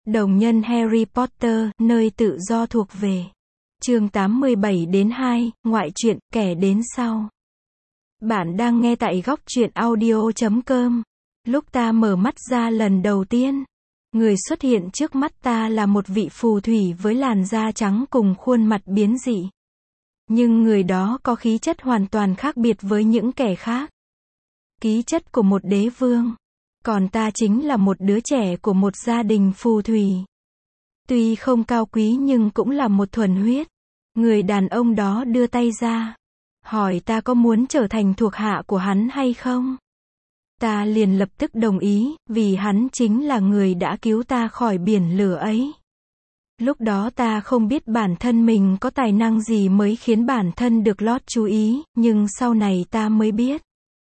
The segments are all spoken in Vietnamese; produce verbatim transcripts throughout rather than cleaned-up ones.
Đồng nhân Harry Potter, nơi tự do thuộc về. Chương tám mươi bảy đến hai, ngoại truyện, kẻ đến sau. Bạn đang nghe tại góc truyện audio chấm com. Lúc ta mở mắt ra lần đầu tiên, người xuất hiện trước mắt ta là một vị phù thủy với làn da trắng cùng khuôn mặt biến dị. Nhưng người đó có khí chất hoàn toàn khác biệt với những kẻ khác. Khí chất của một đế vương. Còn ta chính là một đứa trẻ của một gia đình phù thủy. Tuy không cao quý nhưng cũng là một thuần huyết. Người đàn ông đó đưa tay ra, hỏi ta có muốn trở thành thuộc hạ của hắn hay không. Ta liền lập tức đồng ý, vì hắn chính là người đã cứu ta khỏi biển lửa ấy. Lúc đó ta không biết bản thân mình có tài năng gì mới khiến bản thân được lót chú ý, nhưng sau này ta mới biết.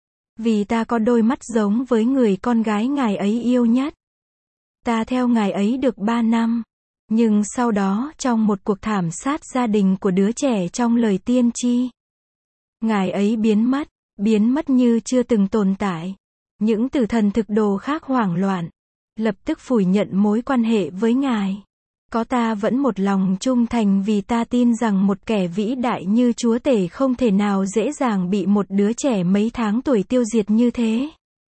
Vì ta có đôi mắt giống với người con gái ngài ấy yêu nhất. Ta theo ngài ấy được ba năm. Nhưng sau đó, trong một cuộc thảm sát gia đình của đứa trẻ trong lời tiên tri, ngài ấy biến mất, biến mất như chưa từng tồn tại. Những tử thần thực đồ khác hoảng loạn, lập tức phủ nhận mối quan hệ với ngài. Có ta vẫn một lòng trung thành vì ta tin rằng một kẻ vĩ đại như chúa tể không thể nào dễ dàng bị một đứa trẻ mấy tháng tuổi tiêu diệt như thế.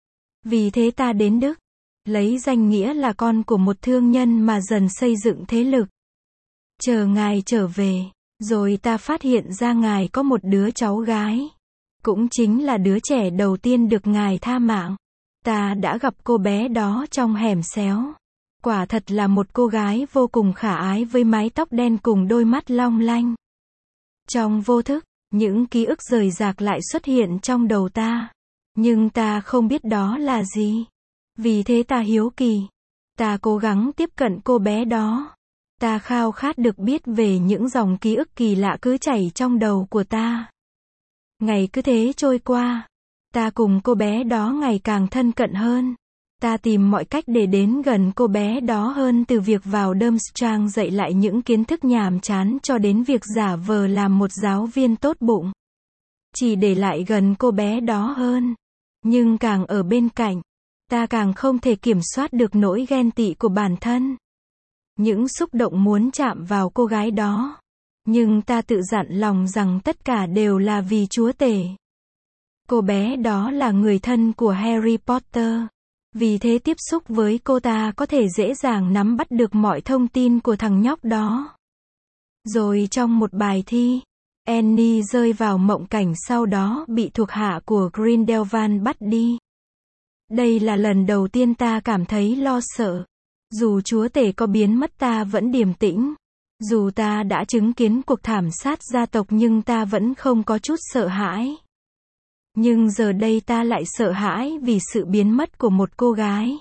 Vì thế ta đến Đức, lấy danh nghĩa là con của một thương nhân mà dần xây dựng thế lực. Chờ ngài trở về, rồi ta phát hiện ra ngài có một đứa cháu gái. Cũng chính là đứa trẻ đầu tiên được ngài tha mạng. Ta đã gặp cô bé đó trong hẻm xéo. Quả thật là một cô gái vô cùng khả ái với mái tóc đen cùng đôi mắt long lanh. Trong vô thức, những ký ức rời rạc lại xuất hiện trong đầu ta. Nhưng ta không biết đó là gì. Vì thế ta hiếu kỳ. Ta cố gắng tiếp cận cô bé đó. Ta khao khát được biết về những dòng ký ức kỳ lạ cứ chảy trong đầu của ta. Ngày cứ thế trôi qua. Ta cùng cô bé đó ngày càng thân cận hơn. Ta tìm mọi cách để đến gần cô bé đó hơn, từ việc vào Durmstrang dạy lại những kiến thức nhàm chán cho đến việc giả vờ làm một giáo viên tốt bụng. Chỉ để lại gần cô bé đó hơn. Nhưng càng ở bên cạnh, ta càng không thể kiểm soát được nỗi ghen tị của bản thân. Những xúc động muốn chạm vào cô gái đó. Nhưng ta tự dặn lòng rằng tất cả đều là vì chúa tể. Cô bé đó là người thân của Harry Potter. Vì thế tiếp xúc với cô ta có thể dễ dàng nắm bắt được mọi thông tin của thằng nhóc đó. Rồi trong một bài thi, Annie rơi vào mộng cảnh sau đó bị thuộc hạ của Grindelwald bắt đi. Đây là lần đầu tiên ta cảm thấy lo sợ. Dù chúa tể có biến mất ta vẫn điềm tĩnh. Dù ta đã chứng kiến cuộc thảm sát gia tộc nhưng ta vẫn không có chút sợ hãi. Nhưng giờ đây ta lại sợ hãi vì sự biến mất của một cô gái.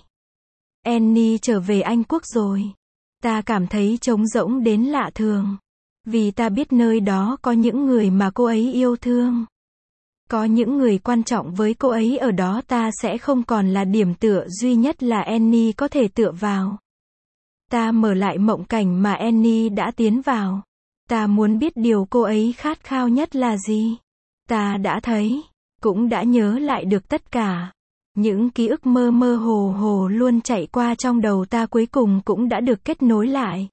Annie trở về Anh Quốc rồi. Ta cảm thấy trống rỗng đến lạ thường. Vì ta biết nơi đó có những người mà cô ấy yêu thương. Có những người quan trọng với cô ấy ở đó, ta sẽ không còn là điểm tựa duy nhất là Annie có thể tựa vào. Ta mở lại mộng cảnh mà Annie đã tiến vào. Ta muốn biết điều cô ấy khát khao nhất là gì. Ta đã thấy, cũng đã nhớ lại được tất cả. Những ký ức mơ mơ hồ hồ luôn chạy qua trong đầu ta cuối cùng cũng đã được kết nối lại.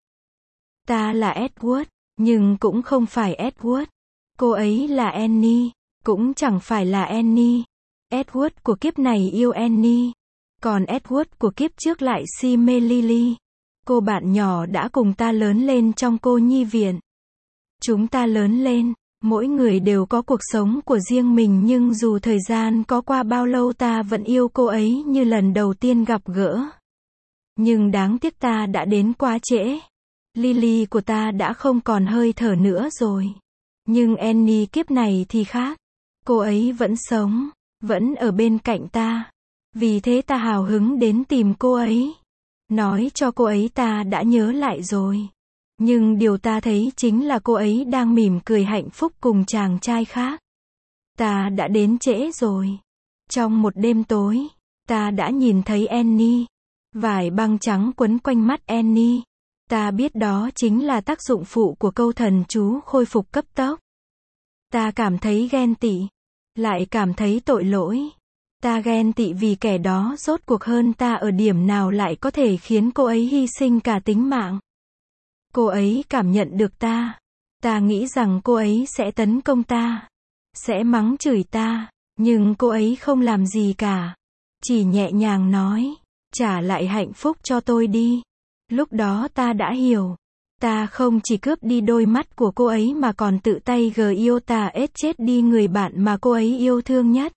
Ta là Edward, nhưng cũng không phải Edward. Cô ấy là Annie, cũng chẳng phải là Annie. Edward của kiếp này yêu Annie, còn Edward của kiếp trước lại si mê Lily. Cô bạn nhỏ đã cùng ta lớn lên trong cô nhi viện. Chúng ta lớn lên, mỗi người đều có cuộc sống của riêng mình, nhưng dù thời gian có qua bao lâu ta vẫn yêu cô ấy như lần đầu tiên gặp gỡ. Nhưng đáng tiếc ta đã đến quá trễ. Lily của ta đã không còn hơi thở nữa rồi. Nhưng Annie kiếp này thì khác. Cô ấy vẫn sống, vẫn ở bên cạnh ta. Vì thế ta hào hứng đến tìm cô ấy. Nói cho cô ấy ta đã nhớ lại rồi. Nhưng điều ta thấy chính là cô ấy đang mỉm cười hạnh phúc cùng chàng trai khác. Ta đã đến trễ rồi. Trong một đêm tối, ta đã nhìn thấy Annie. Vải băng trắng quấn quanh mắt Annie. Ta biết đó chính là tác dụng phụ của câu thần chú khôi phục cấp tốc. Ta cảm thấy ghen tị, lại cảm thấy tội lỗi. Ta ghen tị vì kẻ đó rốt cuộc hơn ta ở điểm nào lại có thể khiến cô ấy hy sinh cả tính mạng. Cô ấy cảm nhận được ta. Ta nghĩ rằng cô ấy sẽ tấn công ta, sẽ mắng chửi ta, nhưng cô ấy không làm gì cả. Chỉ nhẹ nhàng nói, trả lại hạnh phúc cho tôi đi. Lúc đó ta đã hiểu. Ta không chỉ cướp đi đôi mắt của cô ấy mà còn tự tay Giota chết đi người bạn mà cô ấy yêu thương nhất.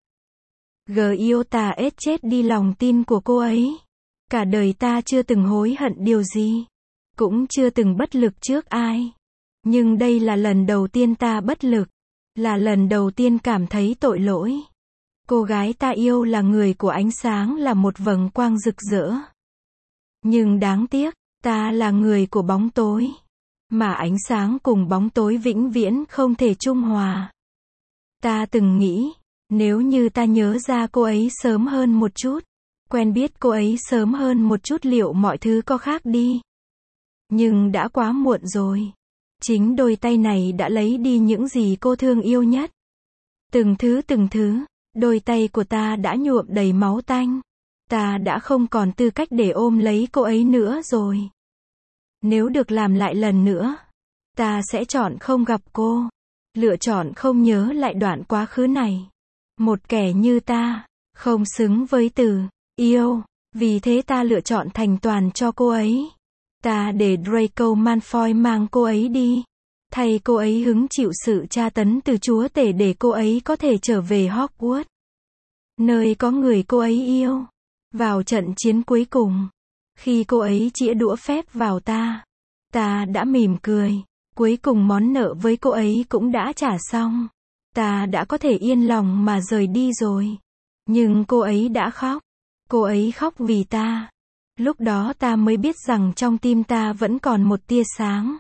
Giota chết đi lòng tin của cô ấy. Cả đời ta chưa từng hối hận điều gì. Cũng chưa từng bất lực trước ai. Nhưng đây là lần đầu tiên ta bất lực. Là lần đầu tiên cảm thấy tội lỗi. Cô gái ta yêu là người của ánh sáng, là một vầng quang rực rỡ. Nhưng đáng tiếc, ta là người của bóng tối. Mà ánh sáng cùng bóng tối vĩnh viễn không thể trung hòa. Ta từng nghĩ, nếu như ta nhớ ra cô ấy sớm hơn một chút, quen biết cô ấy sớm hơn một chút liệu mọi thứ có khác đi. Nhưng đã quá muộn rồi. Chính đôi tay này đã lấy đi những gì cô thương yêu nhất. Từng thứ từng thứ, đôi tay của ta đã nhuộm đầy máu tanh. Ta đã không còn tư cách để ôm lấy cô ấy nữa rồi. Nếu được làm lại lần nữa, ta sẽ chọn không gặp cô. Lựa chọn không nhớ lại đoạn quá khứ này. Một kẻ như ta, không xứng với từ yêu. Vì thế ta lựa chọn thành toàn cho cô ấy. Ta để Draco Malfoy mang cô ấy đi. Thay cô ấy hứng chịu sự tra tấn từ chúa tể để cô ấy có thể trở về Hogwarts. Nơi có người cô ấy yêu. Vào trận chiến cuối cùng. Khi cô ấy chĩa đũa phép vào ta. Ta đã mỉm cười. Cuối cùng món nợ với cô ấy cũng đã trả xong. Ta đã có thể yên lòng mà rời đi rồi. Nhưng cô ấy đã khóc. Cô ấy khóc vì ta. Lúc đó ta mới biết rằng trong tim ta vẫn còn một tia sáng.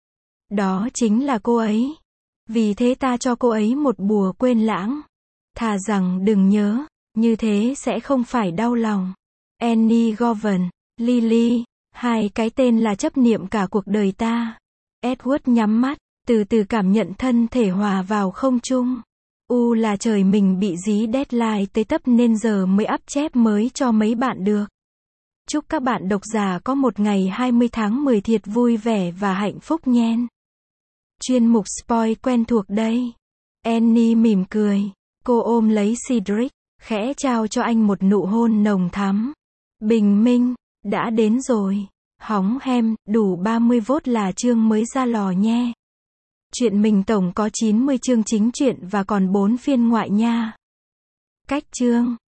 Đó chính là cô ấy. Vì thế ta cho cô ấy một bùa quên lãng. Thà rằng đừng nhớ, như thế sẽ không phải đau lòng. Annie Govan, Lily, hai cái tên là chấp niệm cả cuộc đời ta. Edward nhắm mắt, từ từ cảm nhận thân thể hòa vào không trung. U là trời mình bị dí deadline tới tấp nên giờ mới up chép mới cho mấy bạn được. Chúc các bạn độc giả có một ngày hai mươi tháng mười thiệt vui vẻ và hạnh phúc nhen. Chuyên mục spoil quen thuộc đây. Annie mỉm cười. Cô ôm lấy Cedric, khẽ trao cho anh một nụ hôn nồng thắm. Bình minh, đã đến rồi. Hóng hem, đủ ba mươi vốt là chương mới ra lò nhe. Chuyện mình tổng có chín mươi chương chính truyện và còn bốn phiên ngoại nha. Cách chương